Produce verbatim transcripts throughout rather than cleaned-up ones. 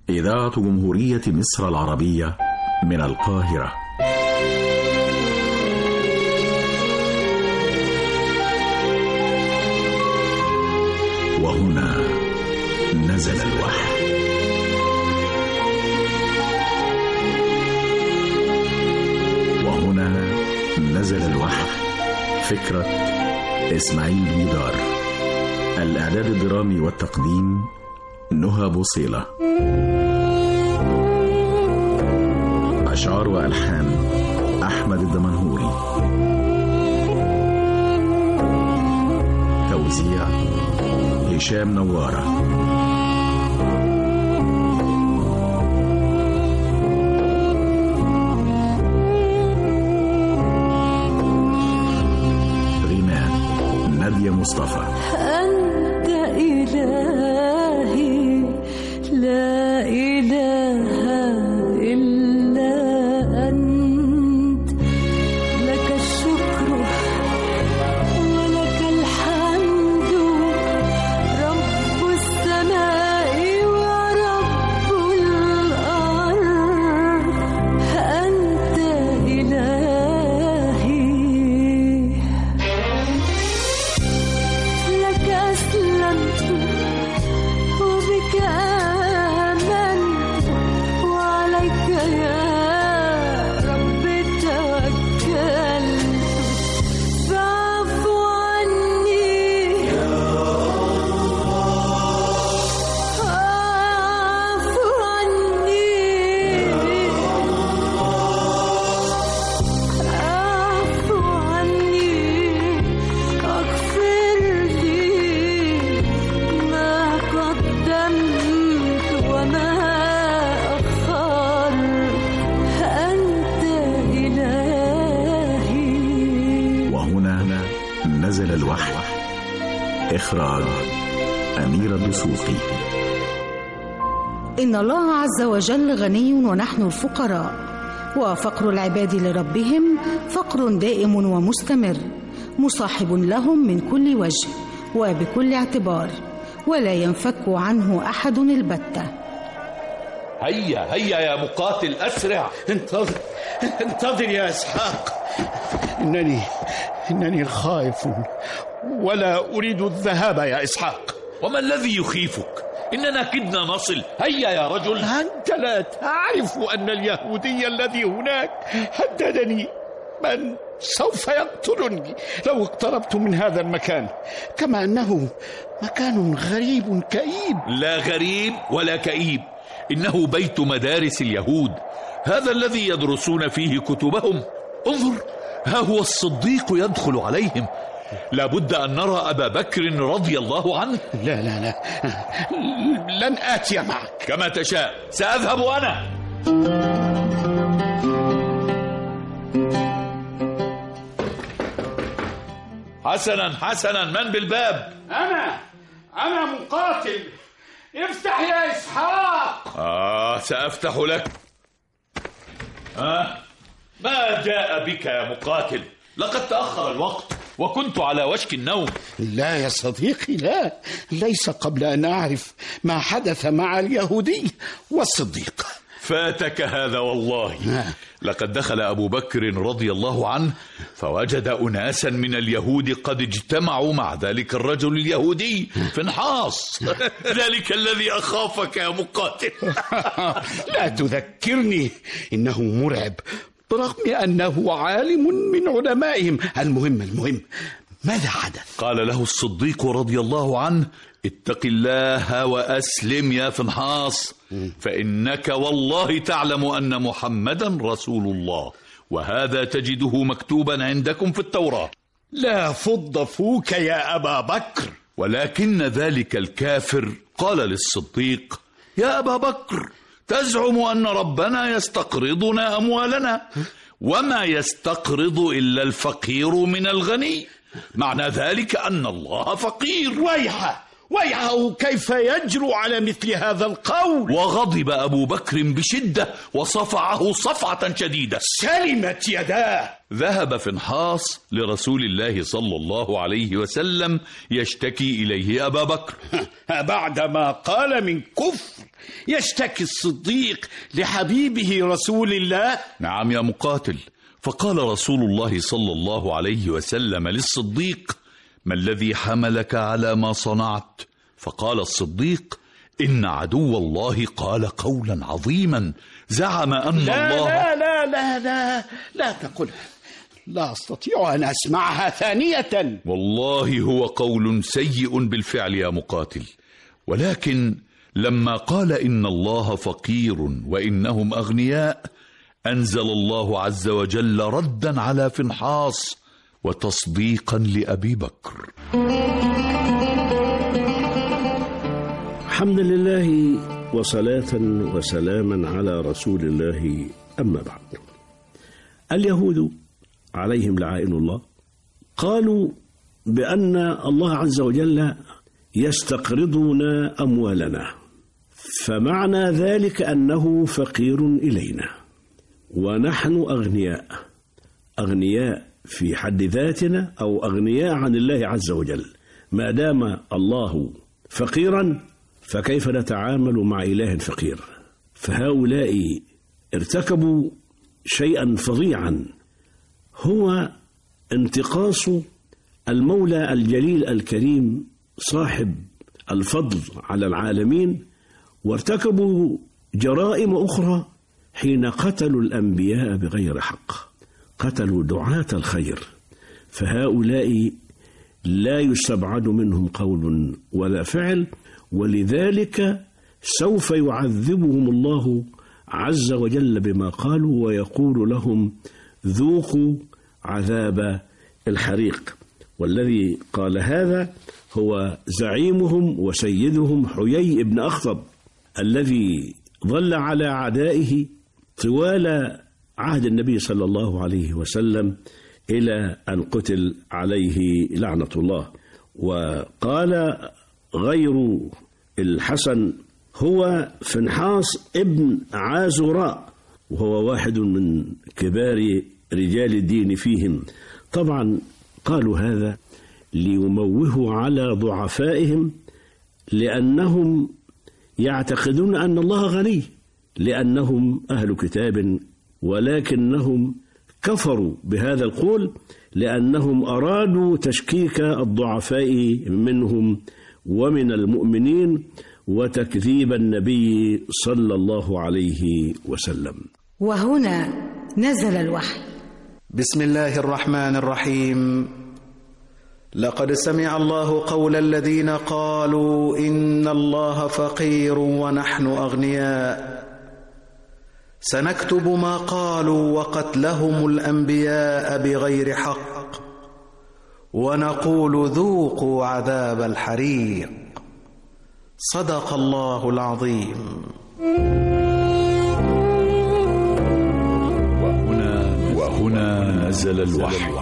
إذاعة جمهورية مصر العربية من القاهرة. وهنا نزل الوحي. وهنا نزل الوحي. فكرة إسماعيل ميدار. الإعداد الدرامي والتقديم نهى بوصيلة. أشعار وألحان أحمد الدمنهوري. توزيع هشام نوارة. غناء نادية مصطفى. أنت إلهي لا إله إلا أنت، لك الشكر ولك الحمد، رب السماء ورب الأرض. أنت إلهي لك أسلمت وبك آمنت، وعليك يا رب توكلت. فاعف عني فاعف عني اعف عني، اغفر لي ما قدمت وما أخرت. أنت إلهي. وهنا نزل الوحي. إخراج أمير الدسوقي. إن الله عز وجل غني ونحن الفقراء، وفقر العباد لربهم فقر دائم ومستمر، مصاحب لهم من كل وجه وبكل اعتبار، ولا ينفك عنه أحد البتة. هيا هيا يا مقاتل، أسرع. انتظر انتظر يا إسحاق، إنني إنني خائف ولا أريد الذهاب يا إسحاق. وما الذي يخيفك؟ إننا كدنا نصل. هيا يا رجل. أنت لا تعرف أن اليهودي الذي هناك هددني من سوف يقتلني لو اقتربت من هذا المكان، كما أنه مكان غريب كئيب. لا غريب ولا كئيب، إنه بيت مدارس اليهود، هذا الذي يدرسون فيه كتبهم. انظر، ها هو الصديق يدخل عليهم. لابد أن نرى أبا بكر رضي الله عنه. لا لا لا لن آتي معك. كما تشاء، سأذهب أنا. حسنا حسنا، من بالباب؟ أنا أنا مقاتل، افتح يا إسحاق. آه سأفتح لك. آه ما جاء بك يا مقاتل؟ لقد تأخر الوقت وكنت على وشك النوم. لا يا صديقي، لا، ليس قبل أن أعرف ما حدث مع اليهودي والصديق. فاتك هذا والله. لقد دخل أبو بكر رضي الله عنه فوجد أناسا من اليهود قد اجتمعوا مع ذلك الرجل اليهودي فانحاص. ذلك الذي أخافك يا مقاتل. لا تذكرني، إنه مرعب برغم أنه عالم من علمائهم. المهم المهم ماذا حدث؟ قال له الصديق رضي الله عنه: اتق الله وأسلم يا فنحاص، فإنك والله تعلم أن محمدا رسول الله، وهذا تجده مكتوبا عندكم في التوراة. لا فض فوك يا أبا بكر. ولكن ذلك الكافر قال للصديق: يا أبا بكر، تزعم أن ربنا يستقرضنا أموالنا، وما يستقرض إلا الفقير من الغني، معنى ذلك أن الله فقير. ويحه ويعه كيف يجرؤ على مثل هذا القول. وغضب أبو بكر بشدة وصفعه صفعة شديدة. سلمت يداه. ذهب فنحاس لرسول الله صلى الله عليه وسلم يشتكي إليه أبا بكر. بعدما قال من كفر يشتكي الصديق لحبيبه رسول الله؟ نعم يا مقاتل. فقال رسول الله صلى الله عليه وسلم للصديق: ما الذي حملك على ما صنعت؟ فقال الصديق: إن عدو الله قال قولا عظيما زعم أن لا الله لا لا لا لا لا تقلها، لا أستطيع أن أسمعها ثانية. والله هو قول سيء بالفعل يا مقاتل، ولكن لما قال إن الله فقير وإنهم أغنياء أنزل الله عز وجل ردا على فنحاس وتصديقا لأبي بكر. الحمد لله وصلاة وسلاما على رسول الله، أما بعد. اليهود عليهم لعائن الله قالوا بأن الله عز وجل يستقرضنا أموالنا، فمعنى ذلك أنه فقير إلينا ونحن أغنياء، أغنياء في حد ذاتنا أو أغنياء عن الله عز وجل. ما دام الله فقيرا فكيف نتعامل مع إله فقير؟ فهؤلاء ارتكبوا شيئا فظيعا، هو انتقاص المولى الجليل الكريم صاحب الفضل على العالمين، وارتكبوا جرائم أخرى حين قتلوا الأنبياء بغير حق، قتلوا دعاة الخير. فهؤلاء لا يستبعد منهم قول ولا فعل، ولذلك سوف يعذبهم الله عز وجل بما قالوا، ويقول لهم ذوقوا عذاب الحريق. والذي قال هذا هو زعيمهم وسيدهم حيي بن أخطب، الذي ظل على عدائه طوال عهد النبي صلى الله عليه وسلم إلى أن قتل عليه لعنة الله. وقال غير الحسن هو فنحاس ابن عازوراء، وهو واحد من كبار رجال الدين فيهم. طبعا قالوا هذا ليموهوا على ضعفائهم، لأنهم يعتقدون أن الله غني، لأنهم أهل كتاب، ولكنهم كفروا بهذا القول لأنهم أرادوا تشكيك الضعفاء منهم ومن المؤمنين وتكذيب النبي صلى الله عليه وسلم. وهنا نزل الوحي. بسم الله الرحمن الرحيم. لقد سمع الله قول الذين قالوا إن الله فقير ونحن أغنياء، سنكتب ما قالوا وقتلهم الأنبياء بغير حق، ونقول ذوقوا عذاب الحريق. صدق الله العظيم. وهنا, وهنا نزل الوحي.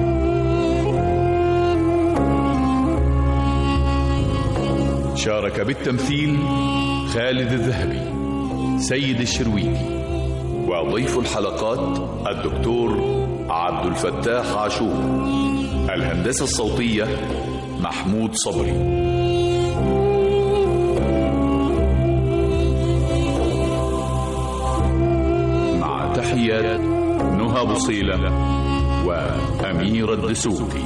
شارك بالتمثيل خالد الذهبي، سيد الشرويكي، وضيف الحلقات الدكتور عبد الفتاح عاشور. الهندسة الصوتية محمود صبري. مع تحيات نهى بصيلة وأمير الدسوقي.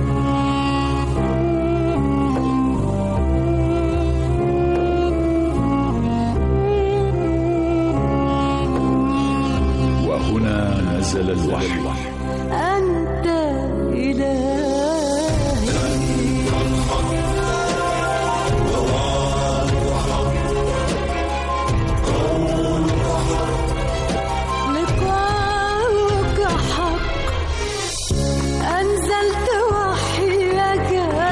وهنا نزل الوحي. أنت إلهي لقاؤك حق، أنزلت وحيك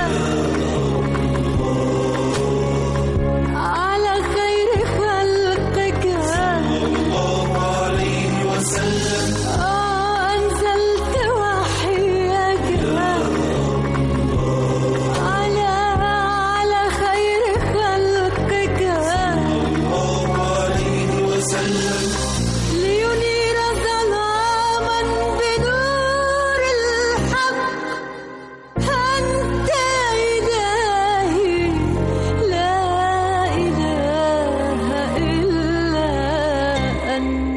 على خير خلقك صلى الله عليه وسلم. أنزلت الجنة